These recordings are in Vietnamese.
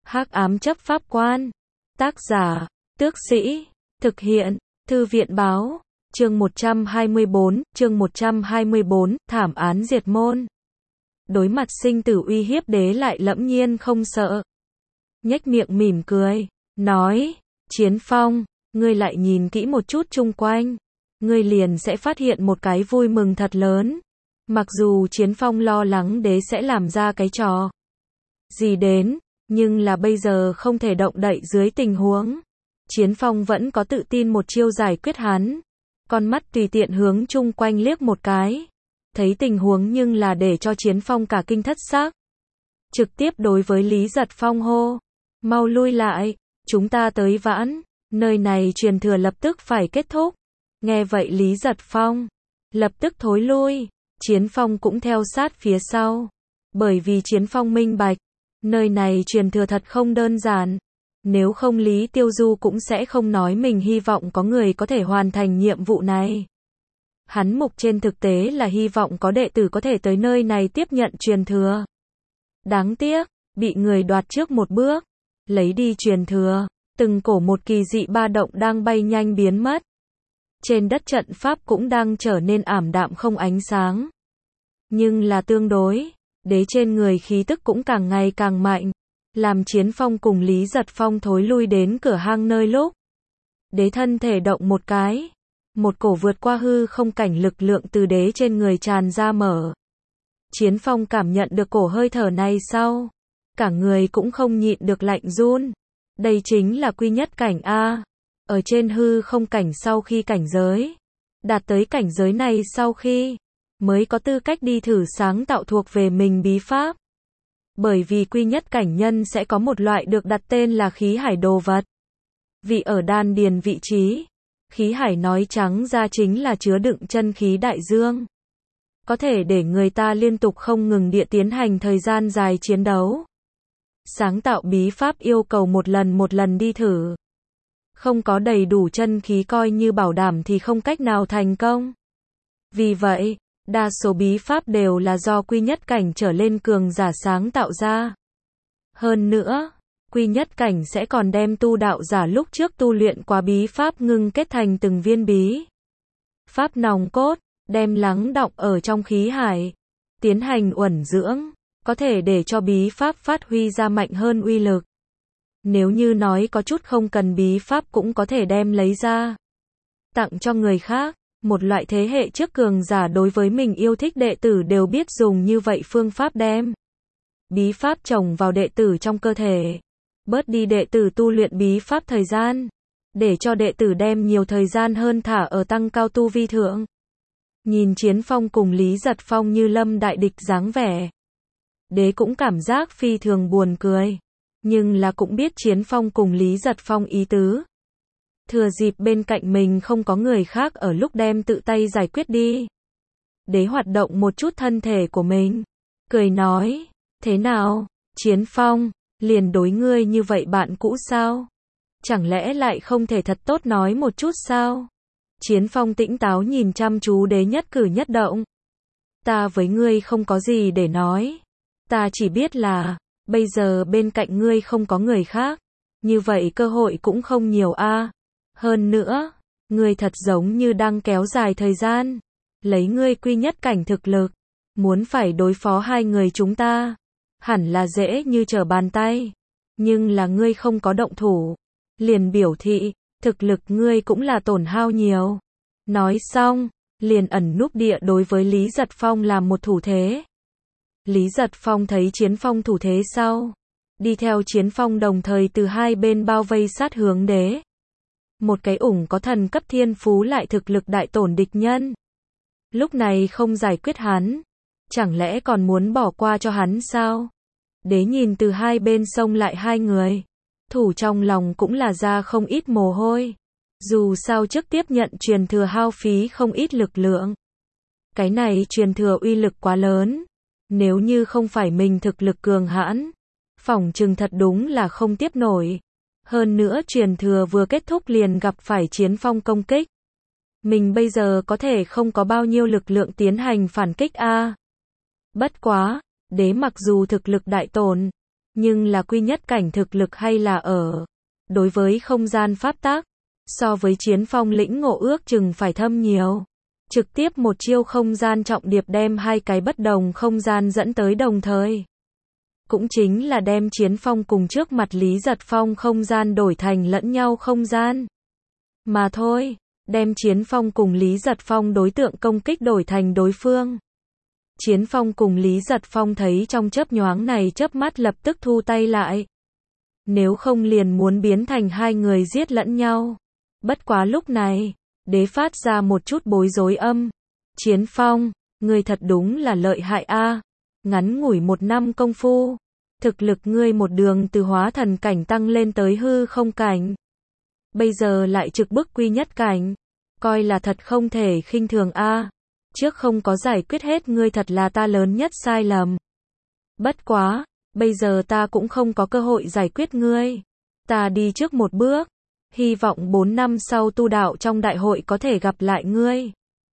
Hắc ám chấp pháp quan. Tác giả, Tước Sĩ. Thực hiện, Thư viện báo. Chương 124, thảm án diệt môn. Đối mặt sinh tử uy hiếp, Đế lại lẫm nhiên không sợ. Nhếch miệng mỉm cười, nói, Chiến Phong, ngươi lại nhìn kỹ một chút chung quanh. Ngươi liền sẽ phát hiện một cái vui mừng thật lớn. Mặc dù Chiến Phong lo lắng Đế sẽ làm ra cái trò gì đến, nhưng là bây giờ không thể động đậy dưới tình huống. Chiến Phong vẫn có tự tin một chiêu giải quyết hắn. Con mắt tùy tiện hướng chung quanh liếc một cái. Thấy tình huống nhưng là để cho Chiến Phong cả kinh thất xác. Trực tiếp đối với Lý Giật Phong hô. Mau lui lại, chúng ta tới vãn. Nơi này truyền thừa lập tức phải kết thúc. Nghe vậy Lý Giật Phong lập tức thối lui. Chiến Phong cũng theo sát phía sau. Bởi vì Chiến Phong minh bạch. Nơi này truyền thừa thật không đơn giản. Nếu không Lý Tiêu Du cũng sẽ không nói mình hy vọng có người có thể hoàn thành nhiệm vụ này. Hắn mục trên thực tế là hy vọng có đệ tử có thể tới nơi này tiếp nhận truyền thừa. Đáng tiếc, bị người đoạt trước một bước, lấy đi truyền thừa, từng cổ một kỳ dị ba động đang bay nhanh biến mất. Trên đất trận pháp cũng đang trở nên ảm đạm không ánh sáng. Nhưng là tương đối, Đế trên người khí tức cũng càng ngày càng mạnh. Làm Chiến Phong cùng Lý Giật Phong thối lui đến cửa hang nơi lúc. Đế thân thể động một cái. Một cổ vượt qua hư không cảnh lực lượng từ Đế trên người tràn ra mở. Chiến Phong cảm nhận được cổ hơi thở này sau. Cả người cũng không nhịn được lạnh run. Đây chính là quy nhất cảnh A. Ở trên hư không cảnh sau khi cảnh giới. Đạt tới cảnh giới này sau khi. Mới có tư cách đi thử sáng tạo thuộc về mình bí pháp. Bởi vì quy nhất cảnh nhân sẽ có một loại được đặt tên là khí hải đồ vật. Vị ở đan điền vị trí. Khí hải nói trắng ra chính là chứa đựng chân khí đại dương. Có thể để người ta liên tục không ngừng địa tiến hành thời gian dài chiến đấu. Sáng tạo bí pháp yêu cầu một lần đi thử. Không có đầy đủ chân khí coi như bảo đảm thì không cách nào thành công. Vì vậy, đa số bí pháp đều là do quy nhất cảnh trở lên cường giả sáng tạo ra. Hơn nữa, quy nhất cảnh sẽ còn đem tu đạo giả lúc trước tu luyện qua bí pháp ngưng kết thành từng viên bí pháp nòng cốt, đem lắng đọng ở trong khí hải, tiến hành uẩn dưỡng, có thể để cho bí pháp phát huy ra mạnh hơn uy lực. Nếu như nói có chút không cần bí pháp cũng có thể đem lấy ra, tặng cho người khác. Một loại thế hệ trước cường giả đối với mình yêu thích đệ tử đều biết dùng như vậy phương pháp đem bí pháp trồng vào đệ tử trong cơ thể. Bớt đi đệ tử tu luyện bí pháp thời gian. Để cho đệ tử đem nhiều thời gian hơn thả ở tăng cao tu vi thượng. Nhìn Chiến Phong cùng Lý Giật Phong như lâm đại địch dáng vẻ. Đế cũng cảm giác phi thường buồn cười. Nhưng là cũng biết Chiến Phong cùng Lý Giật Phong ý tứ. Thừa dịp bên cạnh mình không có người khác ở lúc đem tự tay giải quyết đi. Đế hoạt động một chút thân thể của mình. Cười nói, thế nào, Chiến Phong, liền đối ngươi như vậy bạn cũ sao? Chẳng lẽ lại không thể thật tốt nói một chút sao? Chiến Phong tĩnh táo nhìn chăm chú Đế nhất cử nhất động. Ta với ngươi không có gì để nói. Ta chỉ biết là, bây giờ bên cạnh ngươi không có người khác. Như vậy cơ hội cũng không nhiều a. Hơn nữa, ngươi thật giống như đang kéo dài thời gian. Lấy ngươi quy nhất cảnh thực lực, muốn phải đối phó hai người chúng ta, hẳn là dễ như trở bàn tay. Nhưng là ngươi không có động thủ, liền biểu thị, thực lực ngươi cũng là tổn hao nhiều. Nói xong, liền ẩn núp địa đối với Lý Giật Phong làm một thủ thế. Lý Giật Phong thấy Chiến Phong thủ thế sau, đi theo Chiến Phong đồng thời từ hai bên bao vây sát hướng Đế. Một cái ủng có thần cấp thiên phú lại thực lực đại tổn địch nhân. Lúc này không giải quyết hắn, chẳng lẽ còn muốn bỏ qua cho hắn sao? Đế nhìn từ hai bên xông lại hai người, thủ trong lòng cũng là ra không ít mồ hôi. Dù sao trước tiếp nhận truyền thừa hao phí không ít lực lượng. Cái này truyền thừa uy lực quá lớn. Nếu như không phải mình thực lực cường hãn, phỏng chừng thật đúng là không tiếp nổi. Hơn nữa truyền thừa vừa kết thúc liền gặp phải Chiến Phong công kích. Mình bây giờ có thể không có bao nhiêu lực lượng tiến hành phản kích a. Bất quá, Đế mặc dù thực lực đại tổn, Nhưng là quy nhất cảnh thực lực hay là ở đối với không gian pháp tắc, so với Chiến Phong lĩnh ngộ ước chừng phải thâm nhiều. Trực tiếp một chiêu không gian trọng điệp đem hai cái bất đồng không gian dẫn tới đồng thời. Cũng chính là đem Chiến Phong cùng trước mặt Lý Giật Phong không gian đổi thành lẫn nhau không gian. Mà thôi, đem Chiến Phong cùng Lý Giật Phong đối tượng công kích đổi thành đối phương. Chiến Phong cùng Lý Giật Phong thấy trong chớp nhoáng này chớp mắt lập tức thu tay lại. Nếu không liền muốn biến thành hai người giết lẫn nhau. Bất quá lúc này, đế phát ra một chút bối rối âm. Chiến Phong, ngươi thật đúng là lợi hại a. Ngắn ngủi 1 năm công phu, thực lực ngươi một đường từ hóa thần cảnh tăng lên tới hư không cảnh. Bây giờ lại trực bức quy nhất cảnh, coi là thật không thể khinh thường a. Trước không có giải quyết hết ngươi thật là ta lớn nhất sai lầm. Bất quá, bây giờ ta cũng không có cơ hội giải quyết ngươi. Ta đi trước một bước, hy vọng 4 năm sau tu đạo trong đại hội có thể gặp lại ngươi.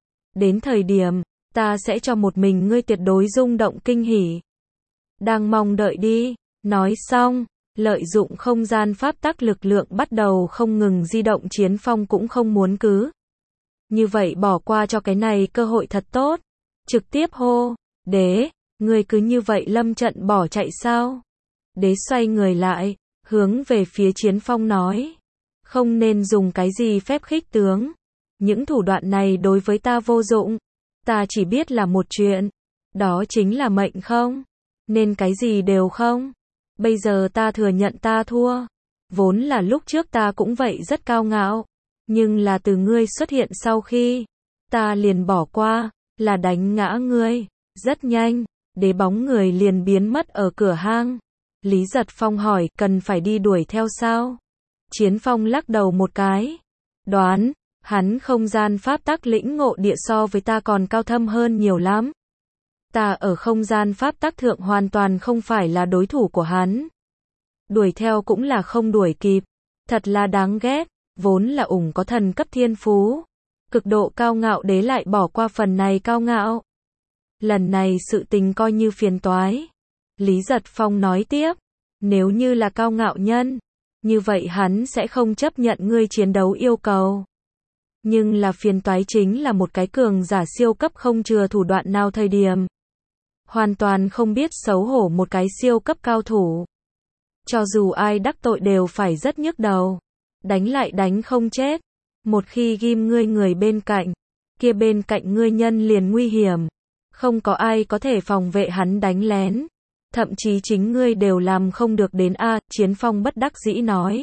Đến thời điểm, ta sẽ cho một mình ngươi tuyệt đối rung động kinh hỉ. Đang mong đợi đi. Nói xong, lợi dụng không gian pháp tắc lực lượng bắt đầu không ngừng di động. Chiến Phong cũng không muốn cứ như vậy bỏ qua cho cái này cơ hội thật tốt. Trực tiếp hô, đế, ngươi cứ như vậy lâm trận bỏ chạy sao? Đế xoay người lại, hướng về phía Chiến Phong nói, không nên dùng cái gì phép khích tướng. Những thủ đoạn này đối với ta vô dụng. Ta chỉ biết là một chuyện, đó chính là mệnh không? Nên cái gì đều không? Bây giờ ta thừa nhận ta thua. Vốn là lúc trước ta cũng vậy rất cao ngạo. Nhưng là từ ngươi xuất hiện sau khi, ta liền bỏ qua, là đánh ngã ngươi. Rất nhanh, đế bóng người liền biến mất ở cửa hang. Lý Giật Phong hỏi, cần phải đi đuổi theo sao? Chiến Phong lắc đầu một cái. Đoán, hắn không gian pháp tắc lĩnh ngộ địa so với ta còn cao thâm hơn nhiều lắm. Ta ở không gian pháp tắc thượng hoàn toàn không phải là đối thủ của hắn. Đuổi theo cũng là không đuổi kịp. Thật là đáng ghét, vốn là có thần cấp thiên phú. Cực độ cao ngạo đế lại bỏ qua phần này cao ngạo. Lần này sự tình coi như phiền toái. Lý Giật Phong nói tiếp, nếu như là cao ngạo nhân, như vậy hắn sẽ không chấp nhận ngươi chiến đấu yêu cầu. Nhưng là phiền toái chính là một cái cường giả siêu cấp không chừa thủ đoạn nào thời điểm. Hoàn toàn không biết xấu hổ một cái siêu cấp cao thủ. Cho dù ai đắc tội đều phải rất nhức đầu. Đánh lại đánh không chết. Một khi ghim ngươi người bên cạnh, kia bên cạnh ngươi nhân liền nguy hiểm. Không có ai có thể phòng vệ hắn đánh lén. Thậm chí chính ngươi đều làm không được đến a. Chiến Phong bất đắc dĩ nói.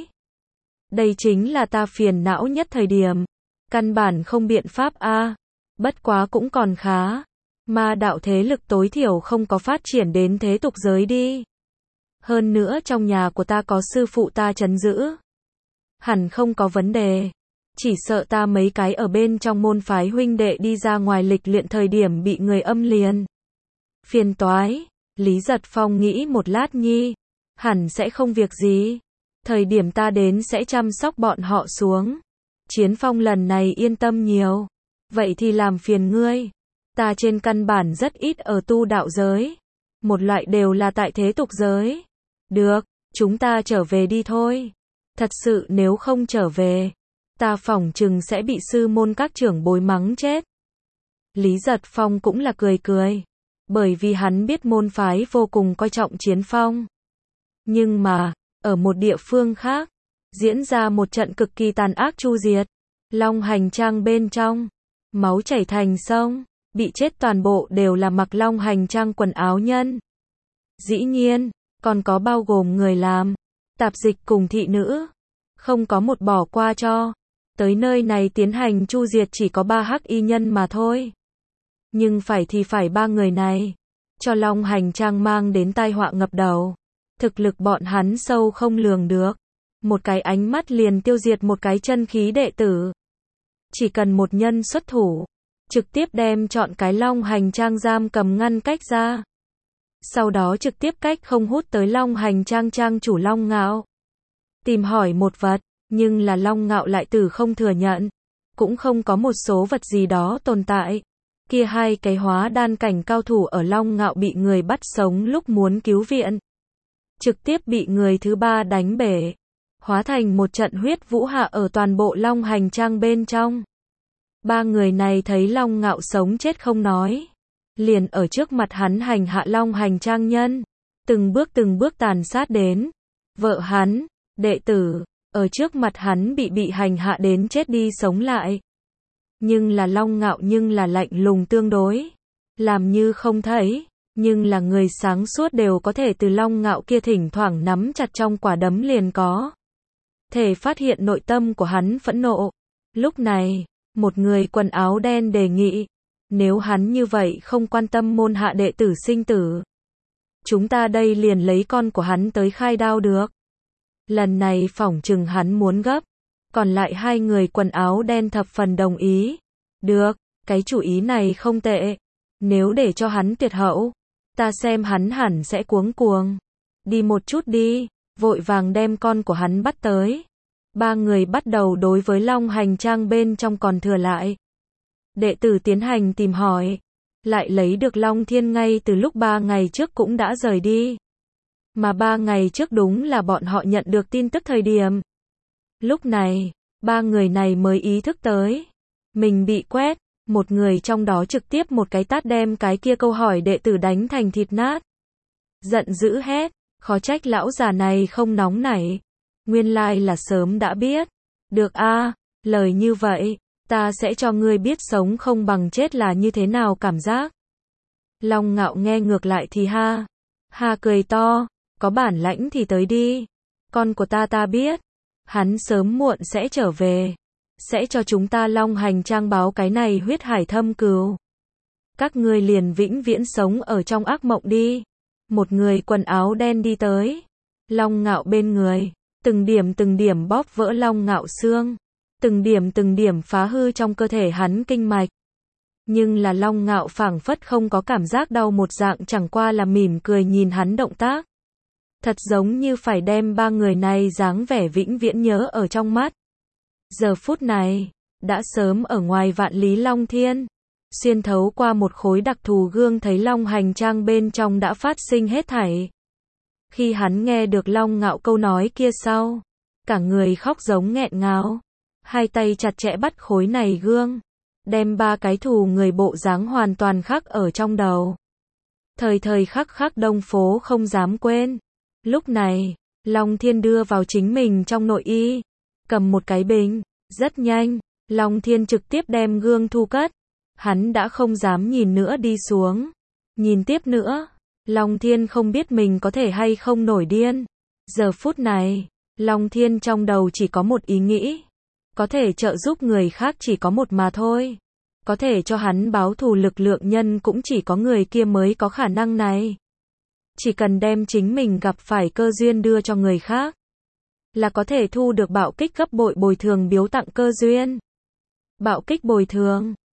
Đây chính là ta phiền não nhất thời điểm. Căn bản không biện pháp a. Bất quá cũng còn khá. Ma đạo thế lực tối thiểu không có phát triển đến thế tục giới đi. Hơn nữa trong nhà của ta có sư phụ ta trấn giữ. Hẳn không có vấn đề. Chỉ sợ ta mấy cái ở bên trong môn phái huynh đệ đi ra ngoài lịch luyện thời điểm bị người âm liền. Phiền toái. Lý Giật Phong nghĩ một lát nhi. Hẳn sẽ không việc gì. Thời điểm ta đến sẽ chăm sóc bọn họ xuống. Chiến Phong lần này yên tâm nhiều. Vậy thì làm phiền ngươi. Ta trên căn bản rất ít ở tu đạo giới. Một loại đều là tại thế tục giới. Được, chúng ta trở về đi thôi. Thật sự nếu không trở về, ta phỏng chừng sẽ bị sư môn các trưởng bối mắng chết. Lý Giật Phong cũng là cười cười. Bởi vì hắn biết môn phái vô cùng coi trọng Chiến Phong. Nhưng mà, ở một địa phương khác, diễn ra một trận cực kỳ tàn ác chu diệt. Long hành trang bên trong, máu chảy thành sông. Bị chết toàn bộ đều là mặc Long hành trang quần áo nhân. Dĩ nhiên, còn có bao gồm người làm, tạp dịch cùng thị nữ. Không có một bỏ qua cho. Tới nơi này tiến hành chu diệt chỉ có 3 hắc y nhân mà thôi. Nhưng phải thì phải 3 người này. Cho Long hành trang mang đến tai họa ngập đầu. Thực lực bọn hắn sâu không lường được. Một cái ánh mắt liền tiêu diệt một cái chân khí đệ tử. Chỉ cần một nhân xuất thủ. Trực tiếp đem chọn cái Long hành trang giam cầm ngăn cách ra. Sau đó trực tiếp cách không hút tới Long hành trang trang chủ Long Ngạo. Tìm hỏi một vật, nhưng là Long Ngạo lại từ không thừa nhận. Cũng không có một số vật gì đó tồn tại. Kia 2 cái hóa đan cảnh cao thủ ở Long Ngạo bị người bắt sống lúc muốn cứu viện. trực tiếp bị người thứ ba đánh bể, hóa thành một trận huyết vũ hạ ở toàn bộ Long Hành Trang bên trong. Ba người này thấy Long Ngạo sống chết không nói, liền ở trước mặt hắn hành hạ Long Hành Trang nhân, từng bước tàn sát đến. Vợ hắn, đệ tử, ở trước mặt hắn bị hành hạ đến chết đi sống lại. Nhưng là Long Ngạo lạnh lùng tương đối, làm như không thấy, nhưng là người sáng suốt đều có thể từ Long Ngạo kia thỉnh thoảng nắm chặt trong quả đấm liền có thể phát hiện nội tâm của hắn phẫn nộ. Lúc này, một người quần áo đen đề nghị, nếu hắn như vậy không quan tâm môn hạ đệ tử sinh tử, chúng ta đây liền lấy con của hắn tới khai đao được. Lần này phỏng chừng hắn muốn gấp, còn lại hai người quần áo đen thập phần đồng ý. Được, cái chủ ý này không tệ, nếu để cho hắn tuyệt hậu, ta xem hắn hẳn sẽ cuống cuồng. Đi một chút đi, vội vàng đem con của hắn bắt tới. Ba người bắt đầu đối với Long Hành Trang bên trong còn thừa lại đệ tử tiến hành tìm hỏi, lại lấy được Long Thiên ngay từ lúc 3 ngày trước cũng đã rời đi. Mà 3 ngày trước đúng là bọn họ nhận được tin tức thời điểm. Lúc này, ba người này mới ý thức tới, mình bị quét, một người trong đó trực tiếp một cái tát đem cái kia câu hỏi đệ tử đánh thành thịt nát. Giận dữ hét, khó trách lão già này không nóng nảy, nguyên lai là sớm đã biết. Được a, lời như vậy, ta sẽ cho ngươi biết sống không bằng chết là như thế nào cảm giác. Long Ngạo nghe ngược lại thì ha cười to, có bản lãnh thì tới đi. Con của ta biết, hắn sớm muộn sẽ trở về, sẽ cho chúng ta Long Hành Trang báo cái này huyết hải thâm cừu. Các ngươi liền vĩnh viễn sống ở trong ác mộng đi. Một người quần áo đen đi tới Long Ngạo bên người, từng điểm bóp vỡ Long Ngạo xương, từng điểm phá hư trong cơ thể hắn kinh mạch. Nhưng là Long Ngạo phảng phất không có cảm giác đau một dạng, chẳng qua là mỉm cười nhìn hắn động tác. Thật giống như phải đem ba người này dáng vẻ vĩnh viễn nhớ ở trong mắt. Giờ phút này, đã sớm ở ngoài vạn lý Long Thiên, xuyên thấu qua một khối đặc thù gương thấy Long Hành Trang bên trong đã phát sinh hết thảy. Khi hắn nghe được Long Ngạo câu nói kia sau, cả người khóc giống nghẹn ngào, hai tay chặt chẽ bắt khối này gương, đem ba cái thù người bộ dáng hoàn toàn khắc ở trong đầu. Thời khắc Đông Phố không dám quên. Lúc này, Long Thiên đưa vào chính mình trong nội y, cầm một cái bình, rất nhanh, Long Thiên trực tiếp đem gương thu cất. Hắn đã không dám nhìn nữa đi xuống. Nhìn tiếp nữa, Long Thiên không biết mình có thể hay không nổi điên. Giờ phút này, Long Thiên trong đầu chỉ có một ý nghĩ. Có thể trợ giúp người khác chỉ có một mà thôi. Có thể cho hắn báo thù lực lượng nhân cũng chỉ có người kia mới có khả năng này. Chỉ cần đem chính mình gặp phải cơ duyên đưa cho người khác, là có thể thu được bạo kích gấp bội bồi thường biếu tặng cơ duyên. Bạo kích bồi thường